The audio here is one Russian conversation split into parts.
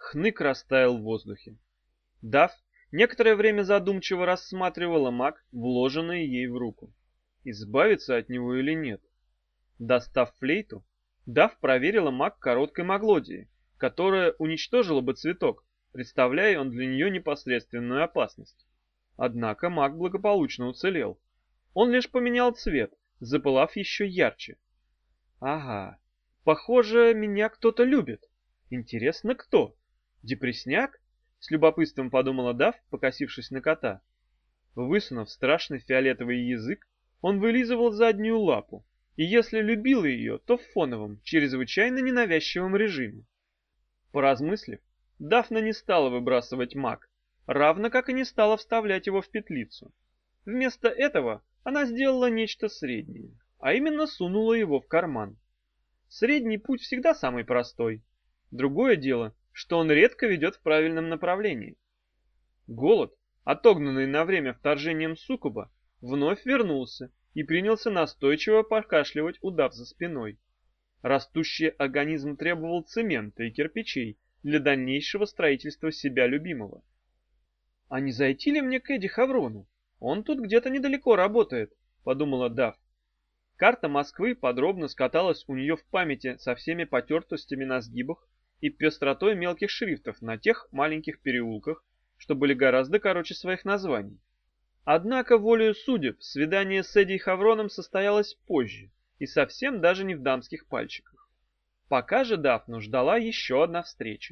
Хнык растаял в воздухе. Даф некоторое время задумчиво рассматривала маг, вложенный ей в руку. Избавиться от него или нет? Достав флейту, Даф проверила маг короткой маглодии, которая уничтожила бы цветок, представляя он для нее непосредственную опасность. Однако маг благополучно уцелел. Он лишь поменял цвет, запылав еще ярче. Ага, похоже, меня кто-то любит. Интересно, кто? Депресняк? С любопытством подумала Даф, покосившись на кота. Высунув страшный фиолетовый язык, он вылизывал заднюю лапу, и если любил ее, то в фоновом, чрезвычайно ненавязчивом режиме. Поразмыслив, Дафна не стала выбрасывать маг, равно как и не стала вставлять его в петлицу. Вместо этого она сделала нечто среднее, а именно сунула его в карман. Средний путь всегда самый простой. Другое дело, что он редко ведет в правильном направлении. Голод, отогнанный на время вторжением суккуба, вновь вернулся и принялся настойчиво покашливать, удав за спиной. Растущий организм требовал цемента и кирпичей для дальнейшего строительства себя любимого. «А не зайти ли мне к Эдди Хаврону? Он тут где-то недалеко работает», — подумала Даф. Карта Москвы подробно скаталась у нее в памяти со всеми потертостями на сгибах и пестротой мелких шрифтов на тех маленьких переулках, что были гораздо короче своих названий. Однако, волею судеб, свидание с Эдди Хавроном состоялось позже и совсем даже не в дамских пальчиках. Пока же Дафну ждала еще одна встреча.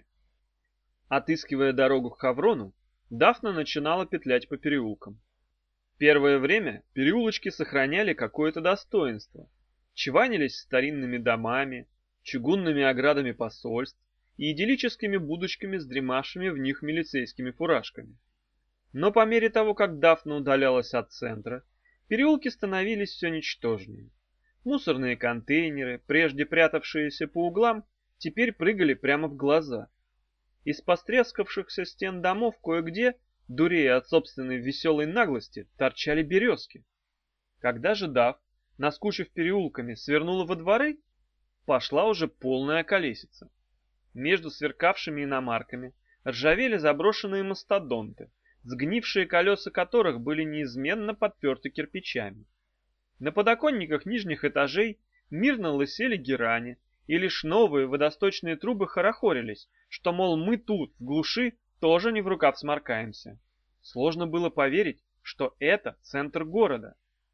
Отыскивая дорогу к Хаврону, Дафна начинала петлять по переулкам. Первое время переулочки сохраняли какое-то достоинство, чванились старинными домами, чугунными оградами посольств и идиллическими будочками с дремавшими в них милицейскими фуражками. Но по мере того, как Дафна удалялась от центра, переулки становились все ничтожнее. Мусорные контейнеры, прежде прятавшиеся по углам, теперь прыгали прямо в глаза. Из пострескавшихся стен домов кое-где, дурея от собственной веселой наглости, торчали березки. Когда же Даф, наскучив переулками, свернула во дворы, пошла уже полная колесица. Между сверкавшими иномарками ржавели заброшенные мастодонты, сгнившие колеса которых были неизменно подперты кирпичами. На подоконниках нижних этажей мирно лысели герани, и лишь новые водосточные трубы хорохорились, что, мол, мы тут, в глуши, тоже не в рукав сморкаемся. Сложно было поверить, что это центр города.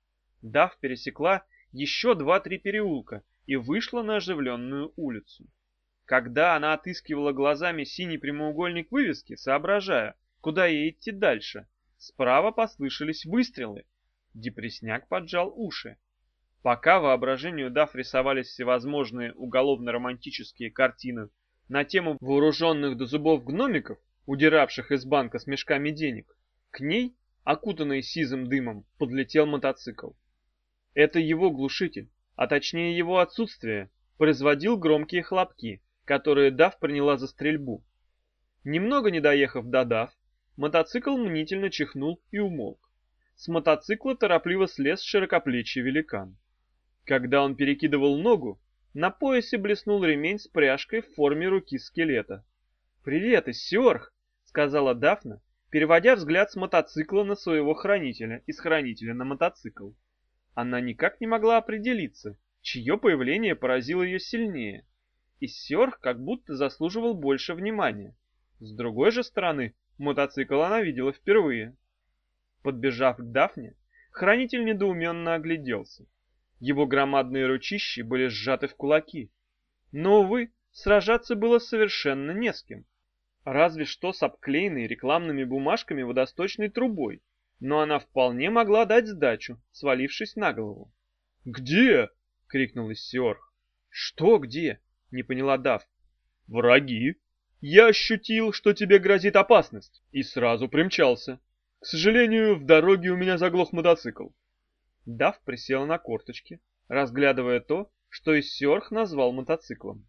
Даф пересекла еще 2-3 переулка и вышла на оживленную улицу. Когда она отыскивала глазами синий прямоугольник вывески, соображая, куда ей идти дальше, справа послышались выстрелы. Депресняк поджал уши. Пока воображению Даф рисовались всевозможные уголовно-романтические картины на тему вооруженных до зубов гномиков, удиравших из банка с мешками денег, к ней, окутанный сизым дымом, подлетел мотоцикл. Это его глушитель, а точнее его отсутствие, производил громкие хлопки, которые Даф приняла за стрельбу. Немного не доехав до Даф, мотоцикл мнительно чихнул и умолк. С мотоцикла торопливо слез широкоплечий великан. Когда он перекидывал ногу, на поясе блеснул ремень с пряжкой в форме руки скелета. «Привет, Иссиорх!» — сказала Дафна, переводя взгляд с мотоцикла на своего хранителя и с хранителя на мотоцикл. Она никак не могла определиться, чье появление поразило ее сильнее. Иссиорх как будто заслуживал больше внимания. С другой же стороны, мотоцикл она видела впервые. Подбежав к Дафне, хранитель недоуменно огляделся. Его громадные ручищи были сжаты в кулаки. Но, увы, сражаться было совершенно не с кем. Разве что с обклеенной рекламными бумажками водосточной трубой, но она вполне могла дать сдачу, свалившись на голову. «Где?» — крикнул Иссиорх. «Что где?» — не поняла Даф. «Враги. Я ощутил, что тебе грозит опасность, и сразу примчался. К сожалению, в дороге у меня заглох мотоцикл». Даф присела на корточки, разглядывая то, что Иссиорх назвал мотоциклом.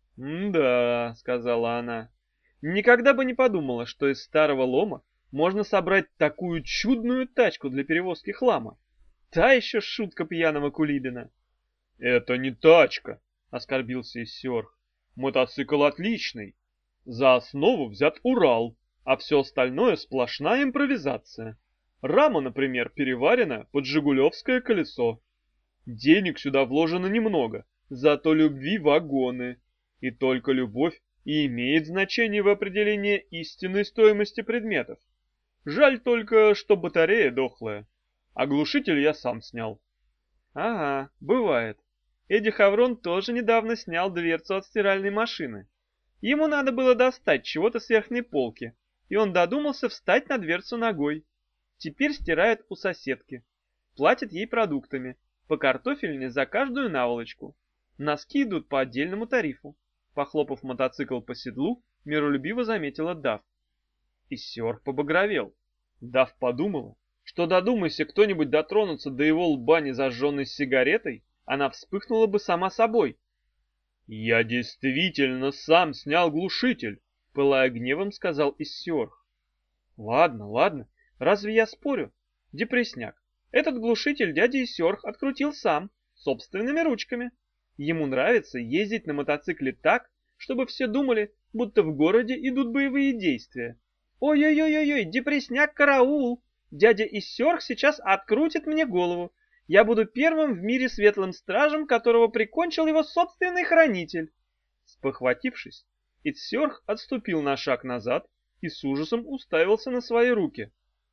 «Да», — сказала она, — «никогда бы не подумала, что из старого лома можно собрать такую чудную тачку для перевозки хлама. Та еще шутка пьяного кулибина». «Это не тачка», — оскорбился Иссиорх. «Мотоцикл отличный. За основу взят Урал, а все остальное сплошная импровизация. Рама, например, переварена под жигулевское колесо. Денег сюда вложено немного, зато любви вагоны. И только любовь и имеет значение в определении истинной стоимости предметов. Жаль только, что батарея дохлая. А глушитель я сам снял. Ага, бывает. Эдди Хаврон тоже недавно снял дверцу от стиральной машины. Ему надо было достать чего-то с верхней полки, и он додумался встать на дверцу ногой. Теперь стирает у соседки. Платит ей продуктами, по картофельне за каждую наволочку. Носки идут по отдельному тарифу. Похлопав мотоцикл по седлу, миролюбиво заметила Дав. И Сёрх побагровел. Дав подумала, что додумайся кто-нибудь дотронуться до его лба незажженной сигаретой, она вспыхнула бы сама собой. «Я действительно сам снял глушитель», — пылая гневом, сказал Иссиорх. «Ладно, ладно, разве я спорю? Депресняк, этот глушитель дядя Иссиорх открутил сам, собственными ручками. Ему нравится ездить на мотоцикле так, чтобы все думали, будто в городе идут боевые действия. Ой-ой-ой-ой, депресняк, караул! Дядя Иссиорх сейчас открутит мне голову. Я буду первым в мире светлым стражем, которого прикончил его собственный хранитель. Спохватившись, Иссиорх отступил на шаг назад и с ужасом уставился на свои руки.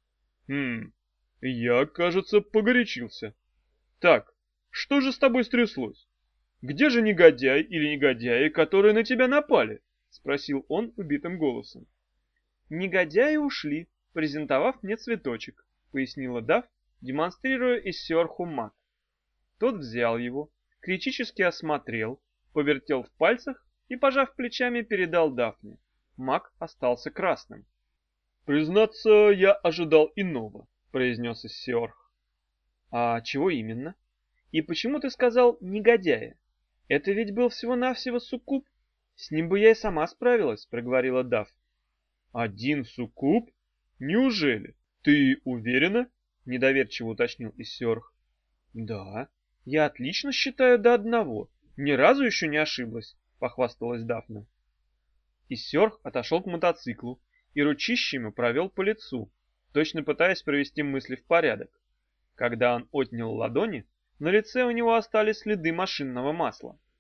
Я, кажется, погорячился. Так, что же с тобой стряслось? Где же негодяй или негодяи, которые на тебя напали? Спросил он убитым голосом. Негодяи ушли, презентовав мне цветочек, пояснила Дав, демонстрируя Иссиорху маг. Тот взял его, критически осмотрел, повертел в пальцах и, пожав плечами, передал Дафне. Маг остался красным. «Признаться, я ожидал иного», — произнес Иссиорх. «А чего именно? И почему ты сказал «негодяя»? Это ведь был всего-навсего суккуб. С ним бы я и сама справилась», — проговорила Дав. «Один суккуб? Неужели? Ты уверена?» — недоверчиво уточнил Иссиорх. «Да, я отлично считаю до одного. Ни разу еще не ошиблась», — похвасталась Дафна. Иссиорх отошел к мотоциклу и ручищами провел по лицу, точно пытаясь привести мысли в порядок. Когда он отнял ладони, на лице у него остались следы машинного масла.